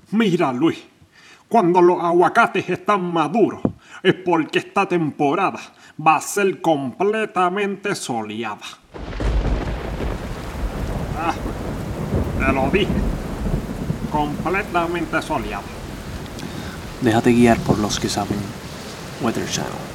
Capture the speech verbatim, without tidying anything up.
Mira, Luis, cuando los aguacates están maduros es porque esta temporada va a ser completamente soleada. Ah, te lo dije, completamente soleada. Déjate guiar por los que saben Weather Channel.